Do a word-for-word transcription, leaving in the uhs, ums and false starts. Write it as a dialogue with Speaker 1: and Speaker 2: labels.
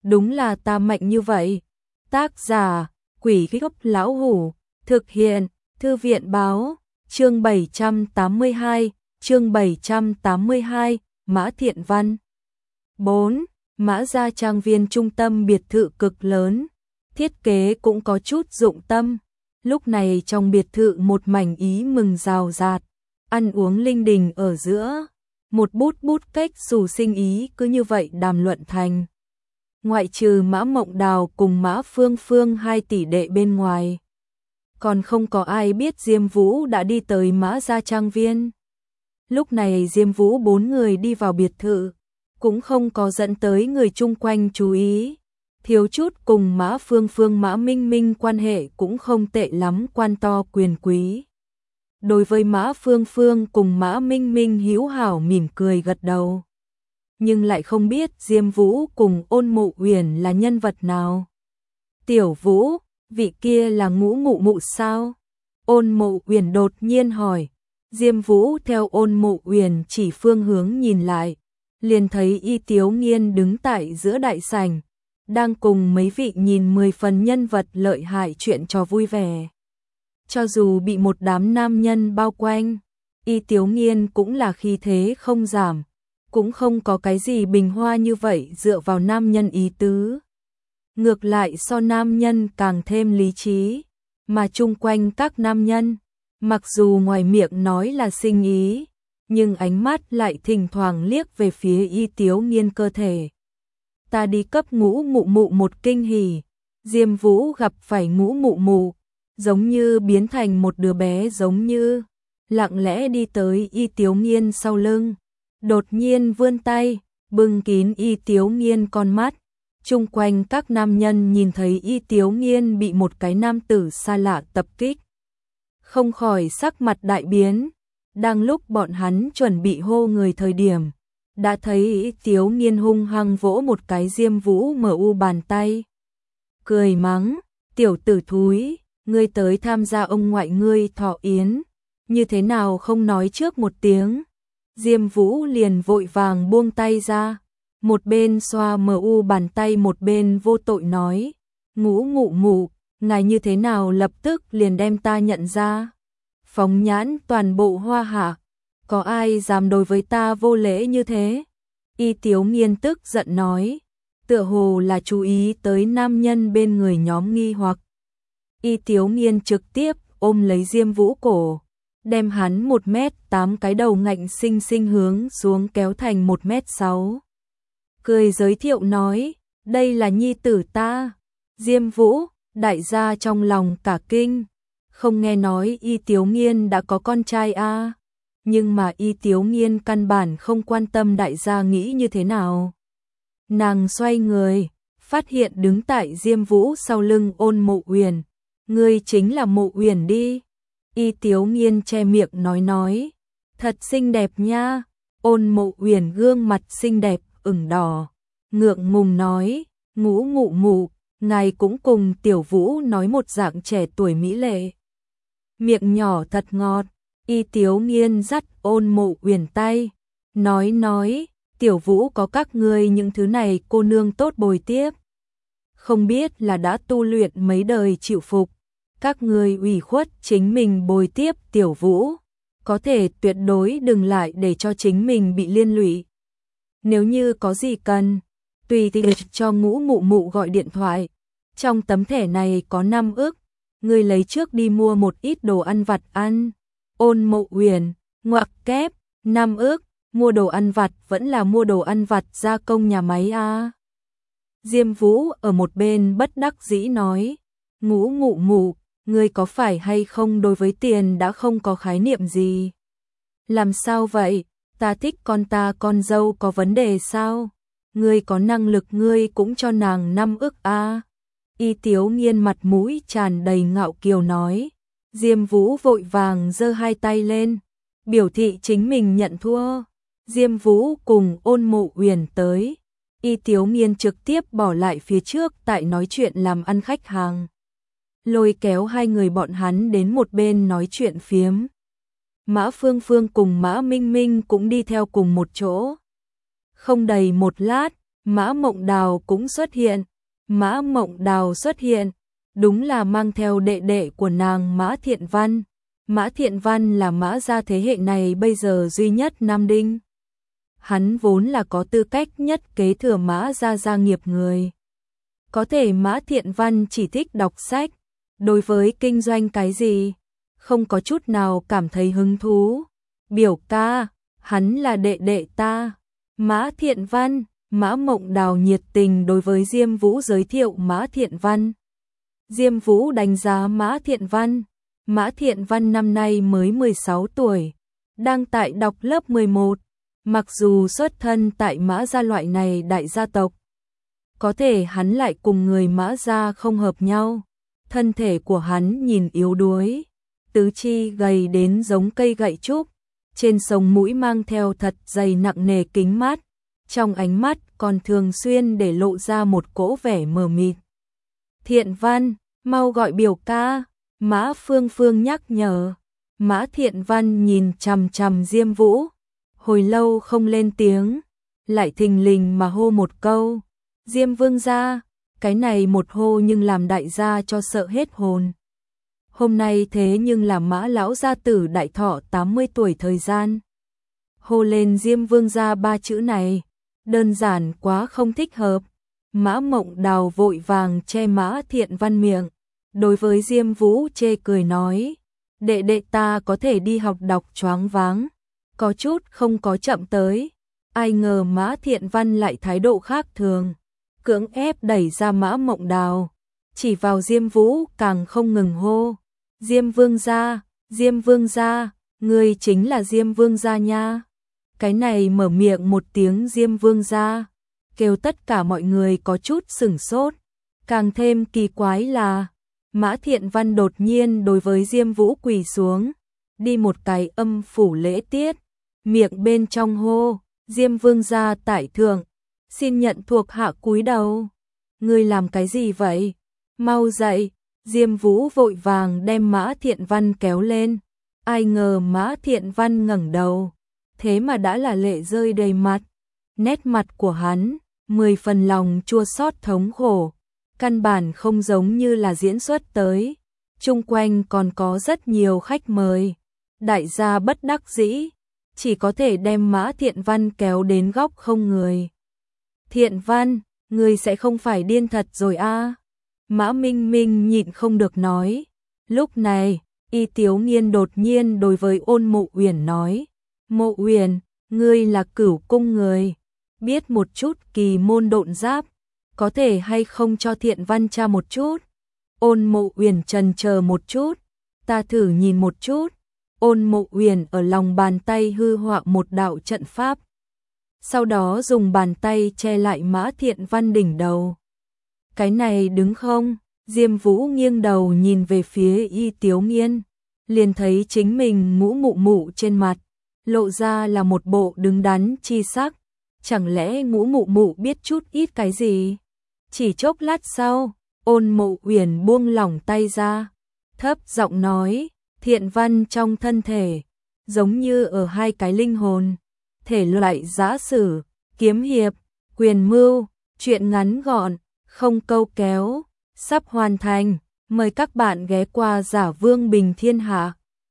Speaker 1: đúng là ta mạnh như vậy. Tác giả, Quỷ Gốc Lão Hủ, thực hiện, Thư viện Báo, chương bảy trăm tám mươi hai, chương bảy trăm tám mươi hai, Mã Thiện Văn. bốn. Mã Gia trang viên trung tâm biệt thự cực lớn, thiết kế cũng có chút dụng tâm. Lúc này trong biệt thự một mảnh ý mừng rào rạt, ăn uống linh đình ở giữa, một bút bút cách dù sinh ý cứ như vậy đàm luận thành. Ngoại trừ Mã Mộng Đào cùng Mã Phương Phương hai tỷ đệ bên ngoài, còn không có ai biết Diêm Vũ đã đi tới Mã Gia trang viên. Lúc này Diêm Vũ bốn người đi vào biệt thự, cũng không có dẫn tới người chung quanh chú ý. Thiếu chút cùng Mã Phương Phương Mã Minh Minh quan hệ cũng không tệ lắm, quan to quyền quý. Đối với Mã Phương Phương cùng Mã Minh Minh hữu hảo mỉm cười gật đầu. Nhưng lại không biết Diêm Vũ cùng Ôn Mộ Uyển là nhân vật nào. Tiểu Vũ, vị kia là Ngũ Mụ Mụ sao? Ôn Mộ Uyển đột nhiên hỏi. Diêm Vũ theo Ôn Mộ Uyển chỉ phương hướng nhìn lại, liền thấy Y Tiếu Nghiên đứng tại giữa đại sảnh, đang cùng mấy vị nhìn mười phần nhân vật lợi hại chuyện trò vui vẻ. Cho dù bị một đám nam nhân bao quanh, Y Tiếu Nghiên cũng là khí thế không giảm, cũng không có cái gì bình hoa như vậy dựa vào nam nhân ý tứ. Ngược lại so nam nhân càng thêm lý trí, mà chung quanh các nam nhân, mặc dù ngoài miệng nói là sinh ý, nhưng ánh mắt lại thỉnh thoảng liếc về phía Y Tiếu Nghiên cơ thể. Ta đi cấp Ngũ Mụ Mụ một kinh hỉ. Diêm Vũ gặp phải Ngũ Mụ Mụ, giống như biến thành một đứa bé giống như, lặng lẽ đi tới Y Tiếu Nghiên sau lưng, đột nhiên vươn tay, bưng kín Y Tiếu Nghiên con mắt. Chung quanh các nam nhân nhìn thấy Y Tiếu Nghiên bị một cái nam tử xa lạ tập kích, không khỏi sắc mặt đại biến. Đang lúc bọn hắn chuẩn bị hô người thời điểm, đã thấy Y Tiếu Nghiên hung hăng vỗ một cái Diêm Vũ mờ u bàn tay. Cười mắng, tiểu tử thúi, ngươi tới tham gia ông ngoại ngươi thọ yến, như thế nào không nói trước một tiếng. Diêm Vũ liền vội vàng buông tay ra, một bên xoa mờ u bàn tay một bên vô tội nói, Ngũ Mụ Mụ, ngài như thế nào lập tức liền đem ta nhận ra. Phóng nhãn toàn bộ Hoa Hạ, có ai dám đối với ta vô lễ như thế? Y Tiếu Nghiên tức giận nói, tựa hồ là chú ý tới nam nhân bên người nhóm nghi hoặc. Y Tiếu Nghiên trực tiếp ôm lấy Diêm Vũ cổ, đem hắn một mét tám cái đầu ngạnh xinh xinh hướng xuống kéo thành một mét sáu. Cười giới thiệu nói, đây là nhi tử ta. Diêm Vũ, đại gia trong lòng cả kinh. Không nghe nói Y Tiếu Nghiên đã có con trai a à? Nhưng mà Y Tiếu Nghiên căn bản không quan tâm đại gia nghĩ như thế nào. Nàng xoay người, phát hiện đứng tại Diêm Vũ sau lưng Ôn Mộ Uyển. Ngươi chính là Mộ Uyển đi. Y Tiếu Nghiên che miệng nói nói, thật xinh đẹp nha. Ôn Mộ Uyển gương mặt xinh đẹp ửng đỏ, ngượng ngùng nói, Ngũ Mụ Mụ, ngài cũng cùng Tiểu Vũ nói một dạng trẻ tuổi mỹ lệ. Miệng nhỏ thật ngọt. Y Tiếu Nghiên dắt Ôn Mộ Uyển tay, nói nói, Tiểu Vũ có các ngươi những thứ này cô nương tốt bồi tiếp. Không biết là đã tu luyện mấy đời chịu phục, các ngươi ủy khuất chính mình bồi tiếp Tiểu Vũ, có thể tuyệt đối đừng lại để cho chính mình bị liên lụy. Nếu như có gì cần, tùy thì cho Ngũ Mụ Mụ gọi điện thoại. Trong tấm thẻ này có năm ức, ngươi lấy trước đi mua một ít đồ ăn vặt ăn. Ôn Mộ Uyển, ngoặc kép, năm ức, mua đồ ăn vặt vẫn là mua đồ ăn vặt gia công nhà máy a. À. Diêm Vũ ở một bên bất đắc dĩ nói, Ngũ Mụ Mụ, ngươi có phải hay không đối với tiền đã không có khái niệm gì? Làm sao vậy, ta thích con ta con dâu có vấn đề sao? Ngươi có năng lực ngươi cũng cho nàng năm ức a. À. Y Tiếu Nghiên mặt mũi tràn đầy ngạo kiều nói. Diêm Vũ vội vàng giơ hai tay lên, biểu thị chính mình nhận thua. Diêm Vũ cùng Ôn Mộ Uyển tới, Y Tiếu Nghiên trực tiếp bỏ lại phía trước tại nói chuyện làm ăn khách hàng, lôi kéo hai người bọn hắn đến một bên nói chuyện phiếm. Mã Phương Phương cùng Mã Minh Minh cũng đi theo cùng một chỗ. Không đầy một lát, Mã Mộng Đào cũng xuất hiện. Mã Mộng Đào xuất hiện, đúng là mang theo đệ đệ của nàng Mã Thiện Văn. Mã Thiện Văn là Mã gia thế hệ này bây giờ duy nhất nam đinh. Hắn vốn là có tư cách nhất kế thừa Mã gia gia nghiệp người. Có thể Mã Thiện Văn chỉ thích đọc sách, đối với kinh doanh cái gì, không có chút nào cảm thấy hứng thú. Biểu ca, hắn là đệ đệ ta. Mã Thiện Văn, Mã Mộng Đào nhiệt tình đối với Diêm Vũ giới thiệu Mã Thiện Văn. Diêm Vũ đánh giá Mã Thiện Văn. Mã Thiện Văn năm nay mới mười sáu tuổi, đang tại đọc lớp mười một. Mặc dù xuất thân tại Mã gia loại này đại gia tộc, có thể hắn lại cùng người Mã gia không hợp nhau. Thân thể của hắn nhìn yếu đuối, tứ chi gầy đến giống cây gậy trúc, trên sống mũi mang theo thật dày nặng nề kính mát, trong ánh mắt còn thường xuyên để lộ ra một cỗ vẻ mờ mịt. Thiện Văn, mau gọi biểu ca. Mã Phương Phương nhắc nhở. Mã Thiện Văn nhìn chằm chằm Diêm Vũ, hồi lâu không lên tiếng, lại thình lình mà hô một câu, Diêm vương gia. Cái này một hô nhưng làm đại gia cho sợ hết hồn. Hôm nay thế nhưng là Mã lão gia tử đại thọ tám mươi tuổi thời gian. Hô lên Diêm vương gia ba chữ này, đơn giản quá không thích hợp. Mã Mộng Đào vội vàng che Mã Thiện Văn miệng, đối với Diêm Vũ chê cười nói, đệ đệ ta có thể đi học đọc choáng váng, có chút không có chậm tới. Ai ngờ Mã Thiện Văn lại thái độ khác thường, cưỡng ép đẩy ra Mã Mộng Đào, chỉ vào Diêm Vũ càng không ngừng hô, Diêm vương gia, Diêm vương gia, ngươi chính là Diêm vương gia nha. Cái này mở miệng một tiếng Diêm vương gia, kêu tất cả mọi người có chút sửng sốt. Càng thêm kỳ quái là Mã Thiện Văn đột nhiên đối với Diêm Vũ quỳ xuống, đi một cái âm phủ lễ tiết, miệng bên trong hô, Diêm vương gia tại thượng, xin nhận thuộc hạ cúi đầu. Ngươi làm cái gì vậy? Mau dậy. Diêm Vũ vội vàng đem Mã Thiện Văn kéo lên. Ai ngờ Mã Thiện Văn ngẩng đầu, thế mà đã là lệ rơi đầy mặt. Nét mặt của hắn, mười phần lòng chua xót thống khổ, căn bản không giống như là diễn xuất tới. Chung quanh còn có rất nhiều khách mời. Đại gia bất đắc dĩ, chỉ có thể đem Mã Thiện Văn kéo đến góc không người. Thiện Văn, ngươi sẽ không phải điên thật rồi a? À? Mã Minh Minh nhịn không được nói. Lúc này, Y Tiếu Nghiên đột nhiên đối với Ôn Mộ Uyển nói, Mộ Uyển, ngươi là Cửu cung người, biết một chút kỳ môn độn giáp, có thể hay không cho Thiện Văn tra một chút? Ôn Mộ Uyển chần chờ một chút, ta thử nhìn một chút. Ôn Mộ Uyển ở lòng bàn tay hư họa một đạo trận pháp, sau đó dùng bàn tay che lại Mã Thiện Văn đỉnh đầu. Cái này đứng không? Diêm Vũ nghiêng đầu nhìn về phía Y Tiếu Nghiên, liền thấy chính mình mũ mụ mụ trên mặt, lộ ra là một bộ đứng đắn chi sắc. Chẳng lẽ ngũ mụ mụ biết chút ít cái gì? Chỉ chốc lát sau, Ôn Mộ Uyển buông lỏng tay ra, thấp giọng nói, Thiện Văn trong thân thể, giống như ở hai cái linh hồn, thể loại giã sử, kiếm hiệp, quyền mưu, truyện ngắn gọn, không câu kéo, sắp hoàn thành. Mời các bạn ghé qua Giả Vương Bình Thiên Hạ.